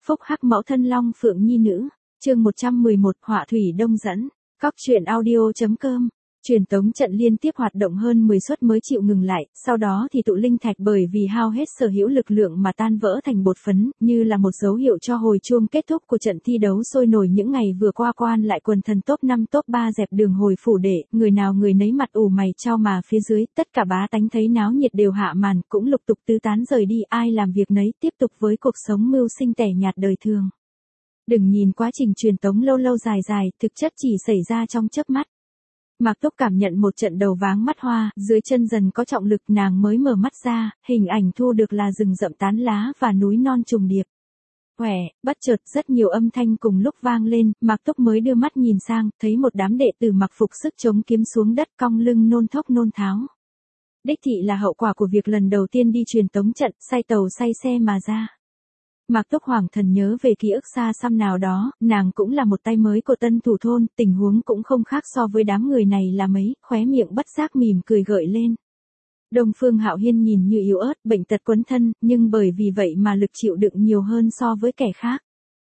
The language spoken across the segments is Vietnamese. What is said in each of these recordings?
Phúc hắc mẫu thân Long Phượng nhi nữ. Chương 111, Họa thủy đông dẫn. Cóc truyện audio.com. Truyền tống trận liên tiếp hoạt động hơn 10 suất mới chịu ngừng lại, sau đó thì tụ linh thạch bởi vì hao hết sở hữu lực lượng mà tan vỡ thành bột phấn, như là một dấu hiệu cho hồi chuông kết thúc của trận thi đấu sôi nổi những ngày vừa qua. Quan lại quần thần top 5 top 3 dẹp đường hồi phủ đệ, người nào người nấy mặt ủ mày chau mà phía dưới, tất cả bá tánh thấy náo nhiệt đều hạ màn, cũng lục tục tứ tán rời đi, ai làm việc nấy tiếp tục với cuộc sống mưu sinh tẻ nhạt đời thường. Đừng nhìn quá trình truyền tống lâu lâu dài dài, thực chất chỉ xảy ra trong chớp mắt. Mạc Túc cảm nhận một trận đầu váng mắt hoa, dưới chân dần có trọng lực, nàng mới mở mắt ra, hình ảnh thu được là rừng rậm tán lá và núi non trùng điệp. Quẻ, bất chợt rất nhiều âm thanh cùng lúc vang lên, Mạc Túc mới đưa mắt nhìn sang, thấy một đám đệ tử mặc phục sức chống kiếm xuống đất cong lưng nôn thốc nôn tháo. Đích thị là hậu quả của việc lần đầu tiên đi truyền tống trận, say tàu say xe mà ra. Mạc Túc Hoàng thần nhớ về ký ức xa xăm nào đó, nàng cũng là một tay mới của tân thủ thôn, tình huống cũng không khác so với đám người này là mấy, khóe miệng bất giác mỉm cười gợi lên. Đông Phương Hạo Hiên nhìn như yếu ớt, bệnh tật quấn thân, nhưng bởi vì vậy mà lực chịu đựng nhiều hơn so với kẻ khác.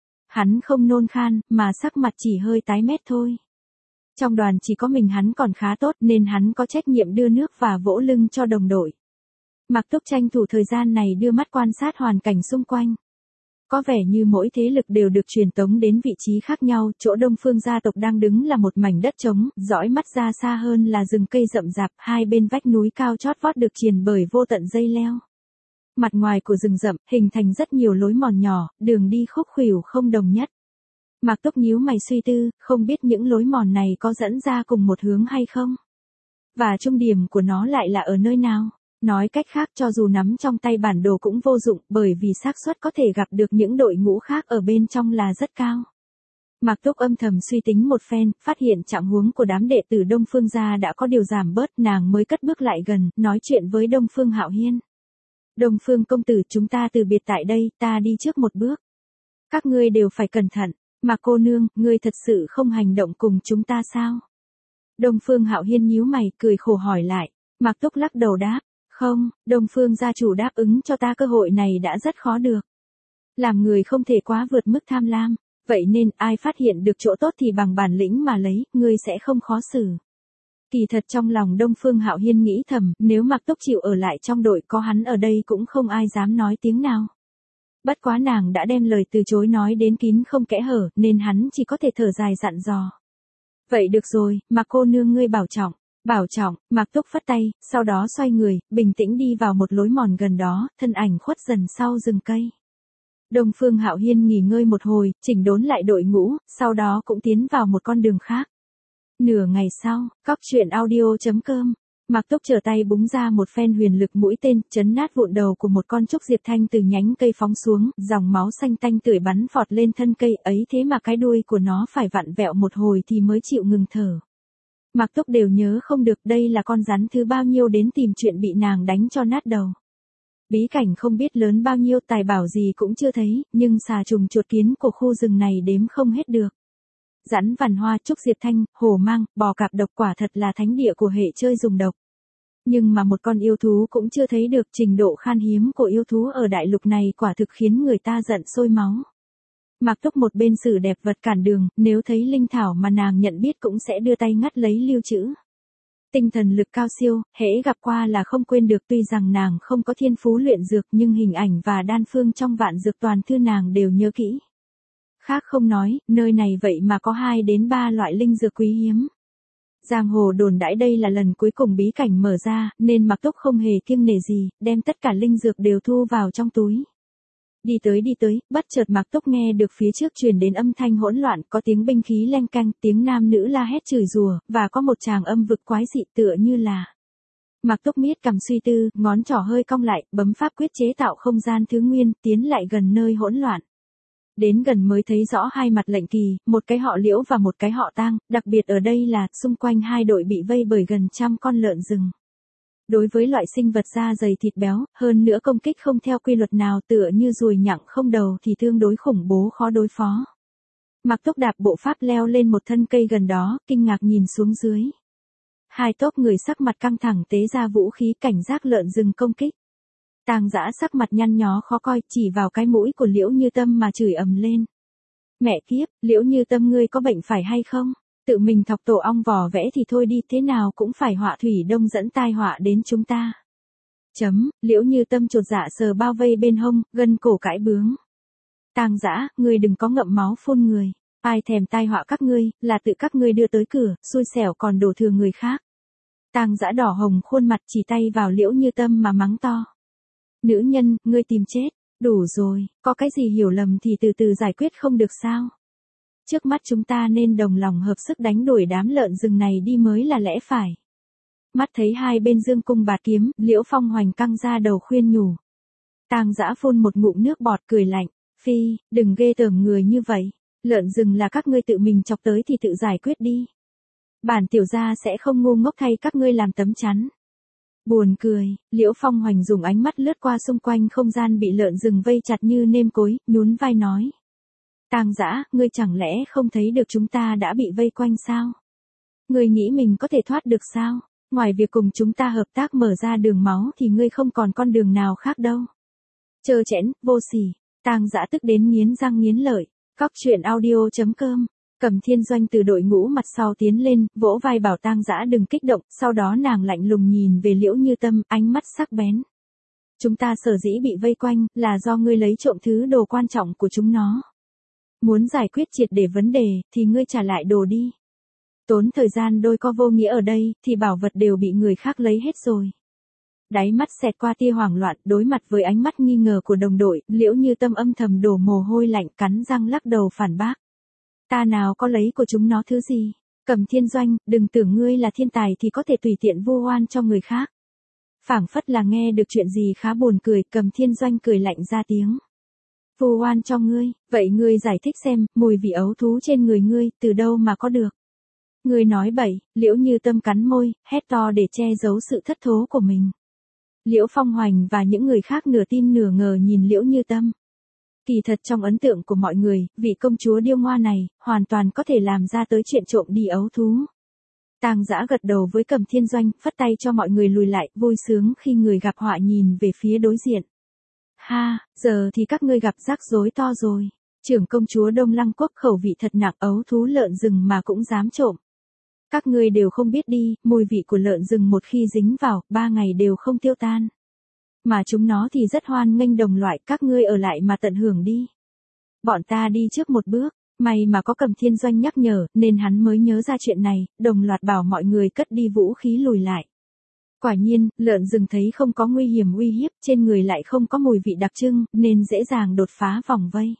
Hắn không nôn khan, mà sắc mặt chỉ hơi tái mét thôi. Trong đoàn chỉ có mình hắn còn khá tốt nên hắn có trách nhiệm đưa nước và vỗ lưng cho đồng đội. Mạc Túc tranh thủ thời gian này đưa mắt quan sát hoàn cảnh xung quanh. Có vẻ như mỗi thế lực đều được truyền tống đến vị trí khác nhau, chỗ Đông Phương gia tộc đang đứng là một mảnh đất trống, dõi mắt ra xa hơn là rừng cây rậm rạp, hai bên vách núi cao chót vót được triền bởi vô tận dây leo. Mặt ngoài của rừng rậm, hình thành rất nhiều lối mòn nhỏ, đường đi khúc khuỷu không đồng nhất. Mạc Túc nhíu mày suy tư, không biết những lối mòn này có dẫn ra cùng một hướng hay không? Và trung điểm của nó lại là ở nơi nào? Nói cách khác, cho dù nắm trong tay bản đồ cũng vô dụng, bởi vì xác suất có thể gặp được những đội ngũ khác ở bên trong là rất cao. Mạc Túc âm thầm suy tính một phen, phát hiện trạng huống của đám đệ tử Đông Phương gia đã có điều giảm bớt, nàng mới cất bước lại gần, nói chuyện với Đông Phương Hạo Hiên. Đông Phương công tử, chúng ta từ biệt tại đây, ta đi trước một bước. Các ngươi đều phải cẩn thận. Mạc cô nương, ngươi thật sự không hành động cùng chúng ta sao? Đông Phương Hạo Hiên nhíu mày, cười khổ hỏi lại. Mạc Túc lắc đầu đáp. Không, Đông Phương gia chủ đáp ứng cho ta cơ hội này đã rất khó được. Làm người không thể quá vượt mức tham lam, vậy nên ai phát hiện được chỗ tốt thì bằng bản lĩnh mà lấy, ngươi sẽ không khó xử. Kỳ thật trong lòng Đông Phương Hạo Hiên nghĩ thầm, nếu Mạc Túc chịu ở lại trong đội có hắn ở đây cũng không ai dám nói tiếng nào. Bất quá nàng đã đem lời từ chối nói đến kín không kẽ hở, nên hắn chỉ có thể thở dài dặn dò. Vậy được rồi, Mạc cô nương ngươi bảo trọng. Bảo trọng, Mạc Túc phất tay, sau đó xoay người, bình tĩnh đi vào một lối mòn gần đó, thân ảnh khuất dần sau rừng cây. Đông Phương Hạo Hiên nghỉ ngơi một hồi, chỉnh đốn lại đội ngũ, sau đó cũng tiến vào một con đường khác. Nửa ngày sau, cóc truyện audio.com. Mạc Túc trở tay búng ra một phen huyền lực mũi tên, chấn nát vụn đầu của một con trúc diệp thanh từ nhánh cây phóng xuống, dòng máu xanh tanh tưởi bắn phọt lên thân cây ấy, thế mà cái đuôi của nó phải vặn vẹo một hồi thì mới chịu ngừng thở. Mạc Túc đều nhớ không được đây là con rắn thứ bao nhiêu đến tìm chuyện bị nàng đánh cho nát đầu. Bí cảnh không biết lớn bao nhiêu, tài bảo gì cũng chưa thấy, nhưng xà trùng chuột kiến của khu rừng này đếm không hết được. Rắn vằn hoa, trúc diệp thanh, hổ mang, bò cạp độc quả thật là thánh địa của hệ chơi dùng độc. Nhưng mà một con yêu thú cũng chưa thấy được, trình độ khan hiếm của yêu thú ở đại lục này quả thực khiến người ta giận sôi máu. Mạc Túc một bên xử đẹp vật cản đường, nếu thấy linh thảo mà nàng nhận biết cũng sẽ đưa tay ngắt lấy lưu trữ. Tinh thần lực cao siêu, hễ gặp qua là không quên được, tuy rằng nàng không có thiên phú luyện dược nhưng hình ảnh và đan phương trong vạn dược toàn thư nàng đều nhớ kỹ. Khác không nói, nơi này vậy mà có 2 đến 3 loại linh dược quý hiếm. Giang hồ đồn đãi đây là lần cuối cùng bí cảnh mở ra, nên Mạc Túc không hề kiêng nể gì, đem tất cả linh dược đều thu vào trong túi. Đi tới, bất chợt Mạc Túc nghe được phía trước truyền đến âm thanh hỗn loạn, có tiếng binh khí leng canh, tiếng nam nữ la hét chửi rủa, và có một tràng âm vực quái dị tựa như là. Mạc Túc miết cằm suy tư, ngón trỏ hơi cong lại, bấm pháp quyết chế tạo không gian thứ nguyên, tiến lại gần nơi hỗn loạn. Đến gần mới thấy rõ hai mặt lệnh kỳ, một cái họ Liễu và một cái họ Tang, đặc biệt ở đây là, xung quanh hai đội bị vây bởi gần 100 con lợn rừng. Đối với loại sinh vật da dày thịt béo, hơn nữa công kích không theo quy luật nào tựa như ruồi nhặng không đầu thì tương đối khủng bố khó đối phó. Mạc Túc đạp bộ pháp leo lên một thân cây gần đó, kinh ngạc nhìn xuống dưới. Hai tốp người sắc mặt căng thẳng tế ra vũ khí cảnh giác lợn rừng công kích. Tang Dã sắc mặt nhăn nhó khó coi, chỉ vào cái mũi của Liễu Như Tâm mà chửi ầm lên. Mẹ kiếp, Liễu Như Tâm ngươi có bệnh phải hay không? Tự mình thọc tổ ong vò vẽ thì thôi đi, thế nào cũng phải họa thủy đông dẫn tai họa đến chúng ta. Liễu Như Tâm chột dạ sờ bao vây bên hông, gân cổ cãi bướng. Tang Dã, ngươi đừng có ngậm máu phun người. Ai thèm tai họa các ngươi, là tự các ngươi đưa tới cửa, xui xẻo còn đổ thừa người khác. Tang Dã đỏ hồng khuôn mặt chỉ tay vào Liễu Như Tâm mà mắng to. Nữ nhân, ngươi tìm chết, đủ rồi, có cái gì hiểu lầm thì từ từ giải quyết không được sao? Trước mắt chúng ta nên đồng lòng hợp sức đánh đuổi đám lợn rừng này đi mới là lẽ phải. Mắt thấy hai bên dương cung bạt kiếm, Liễu Phong Hoành căng ra đầu khuyên nhủ. Tang Dã phun một ngụm nước bọt cười lạnh, phi, đừng ghê tởm người như vậy, lợn rừng là các ngươi tự mình chọc tới thì tự giải quyết đi. Bản tiểu gia sẽ không ngu ngốc thay các ngươi làm tấm chắn. Buồn cười, Liễu Phong Hoành dùng ánh mắt lướt qua xung quanh không gian bị lợn rừng vây chặt như nêm cối, nhún vai nói. Tang Dã, ngươi chẳng lẽ không thấy được chúng ta đã bị vây quanh sao? Ngươi nghĩ mình có thể thoát được sao? Ngoài việc cùng chúng ta hợp tác mở ra đường máu thì ngươi không còn con đường nào khác đâu. Trơ trẽn, vô sỉ. Tang Dã tức đến nghiến răng nghiến lợi. Cóc truyện audio.com. Cẩm Thiên Doanh từ đội ngũ mặt sau tiến lên, vỗ vai bảo Tang Dã đừng kích động, sau đó nàng lạnh lùng nhìn về Liễu Như Tâm, ánh mắt sắc bén. Chúng ta sở dĩ bị vây quanh, là do ngươi lấy trộm thứ đồ quan trọng của chúng nó. Muốn giải quyết triệt để vấn đề, thì ngươi trả lại đồ đi. Tốn thời gian đôi co vô nghĩa ở đây, thì bảo vật đều bị người khác lấy hết rồi. Đáy mắt xẹt qua tia hoảng loạn, đối mặt với ánh mắt nghi ngờ của đồng đội, Liễu Như Tâm âm thầm đổ mồ hôi lạnh, cắn răng lắc đầu phản bác. Ta nào có lấy của chúng nó thứ gì? Cẩm Thiên Doanh, đừng tưởng ngươi là thiên tài thì có thể tùy tiện vu oan cho người khác. Phảng phất là nghe được chuyện gì khá buồn cười, Cẩm Thiên Doanh cười lạnh ra tiếng. Vu oan cho ngươi, vậy ngươi giải thích xem, mùi vị ấu thú trên người ngươi, từ đâu mà có được? Ngươi nói bậy, Liễu Như Tâm cắn môi, hét to để che giấu sự thất thố của mình. Liễu Phong Hoành và những người khác nửa tin nửa ngờ nhìn Liễu Như Tâm. Kỳ thật trong ấn tượng của mọi người, vị công chúa điêu ngoa này, hoàn toàn có thể làm ra tới chuyện trộm đi ấu thú. Tang Dã gật đầu với Cẩm Thiên Doanh, phất tay cho mọi người lùi lại, vui sướng khi người gặp họa nhìn về phía đối diện. Ha, giờ thì các ngươi gặp rắc rối to rồi. Trưởng công chúa Đông Lăng Quốc khẩu vị thật nặng, ấu thú lợn rừng mà cũng dám trộm. Các ngươi đều không biết đi, mùi vị của lợn rừng một khi dính vào, 3 ngày đều không tiêu tan. Mà chúng nó thì rất hoan nghênh đồng loại, các ngươi ở lại mà tận hưởng đi. Bọn ta đi trước một bước, may mà có Cẩm Thiên Doanh nhắc nhở, nên hắn mới nhớ ra chuyện này, đồng loạt bảo mọi người cất đi vũ khí lùi lại. Quả nhiên, lợn rừng thấy không có nguy hiểm uy hiếp, trên người lại không có mùi vị đặc trưng, nên dễ dàng đột phá vòng vây.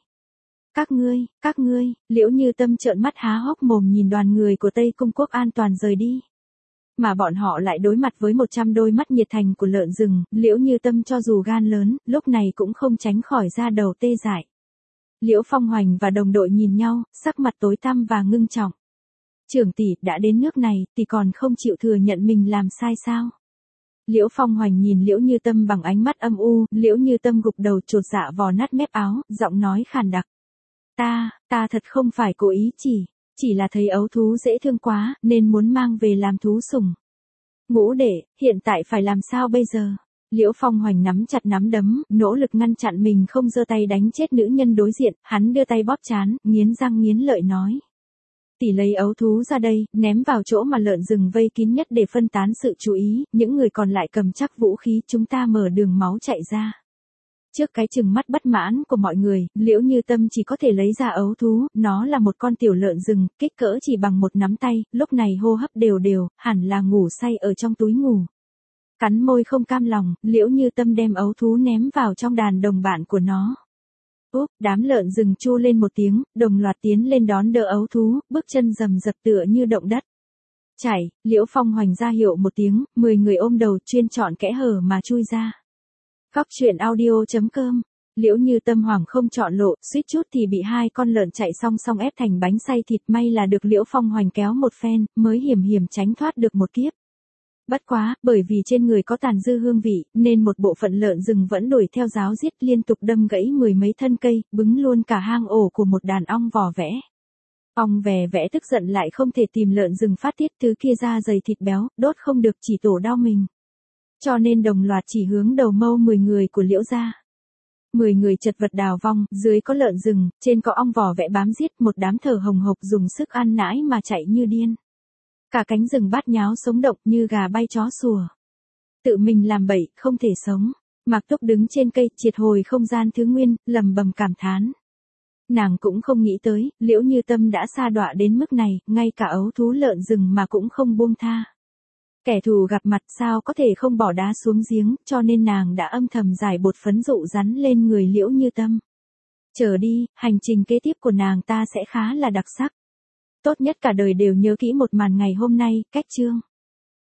Các ngươi, Liễu Như Tâm trợn mắt há hốc mồm nhìn đoàn người của Tây Cung Quốc an toàn rời đi. Mà bọn họ lại đối mặt với 100 đôi mắt nhiệt thành của lợn rừng, Liễu Như Tâm cho dù gan lớn, lúc này cũng không tránh khỏi ra đầu tê dại. Liễu Phong Hoành và đồng đội nhìn nhau, sắc mặt tối tăm và ngưng trọng. Trưởng tỷ, đã đến nước này, thì còn không chịu thừa nhận mình làm sai sao? Liễu Phong Hoành nhìn Liễu Như Tâm bằng ánh mắt âm u, Liễu Như Tâm gục đầu chột dạ vò nát mép áo, giọng nói khàn đặc. Ta thật không phải cố ý chỉ là thấy ấu thú dễ thương quá, nên muốn mang về làm thú sủng. Ngũ đệ, hiện tại phải làm sao bây giờ? Liễu Phong Hoành nắm chặt nắm đấm, nỗ lực ngăn chặn mình không giơ tay đánh chết nữ nhân đối diện, hắn đưa tay bóp trán, nghiến răng nghiến lợi nói. Tỷ lấy ấu thú ra đây, ném vào chỗ mà lợn rừng vây kín nhất để phân tán sự chú ý, những người còn lại cầm chắc vũ khí, chúng ta mở đường máu chạy ra. Trước cái chừng mắt bất mãn của mọi người, Liễu Như Tâm chỉ có thể lấy ra ấu thú, nó là một con tiểu lợn rừng, kích cỡ chỉ bằng một nắm tay, lúc này hô hấp đều đều, hẳn là ngủ say ở trong túi ngủ. Cắn môi không cam lòng, Liễu Như Tâm đem ấu thú ném vào trong đàn đồng bạn của nó. Úp, đám lợn rừng chu lên một tiếng, đồng loạt tiến lên đón đỡ ấu thú, bước chân rầm rập tựa như động đất. Chảy, Liễu Phong Hoành ra hiệu một tiếng, 10 người ôm đầu chuyên chọn kẽ hở mà chui ra. Cóc truyện audio.com. Liễu Như Tâm hoảng không chọn lộ, suýt chút thì bị hai con lợn chạy song song ép thành bánh xay thịt, may là được Liễu Phong Hoành kéo một phen, mới hiểm hiểm tránh thoát được một kiếp. Bất quá, bởi vì trên người có tàn dư hương vị, nên một bộ phận lợn rừng vẫn đuổi theo ráo giết, liên tục đâm gãy 10 mấy thân cây, bứng luôn cả hang ổ của một đàn ong vò vẽ. Ong vè vẽ tức giận lại không thể tìm lợn rừng phát tiết, thứ kia da dày thịt béo, đốt không được chỉ tổ đau mình. Cho nên đồng loạt chỉ hướng đầu mâu 10 người của Liễu gia. 10 người chật vật đào vong, dưới có lợn rừng, trên có ong vò vẽ bám giết, một đám thở hồng hộc dùng sức ăn nãi mà chạy như điên. Cả cánh rừng bát nháo sống động như gà bay chó sủa. Tự mình làm bậy, không thể sống. Mạc Túc đứng trên cây, triệt hồi không gian thứ nguyên, lầm bầm cảm thán. Nàng cũng không nghĩ tới, Liễu Như Tâm đã sa đọa đến mức này, ngay cả ấu thú lợn rừng mà cũng không buông tha. Kẻ thù gặp mặt sao có thể không bỏ đá xuống giếng, cho nên nàng đã âm thầm giải bột phấn dụ rắn lên người Liễu Như Tâm. Chờ đi, hành trình kế tiếp của nàng ta sẽ khá là đặc sắc. Tốt nhất cả đời đều nhớ kỹ một màn ngày hôm nay, cách chương.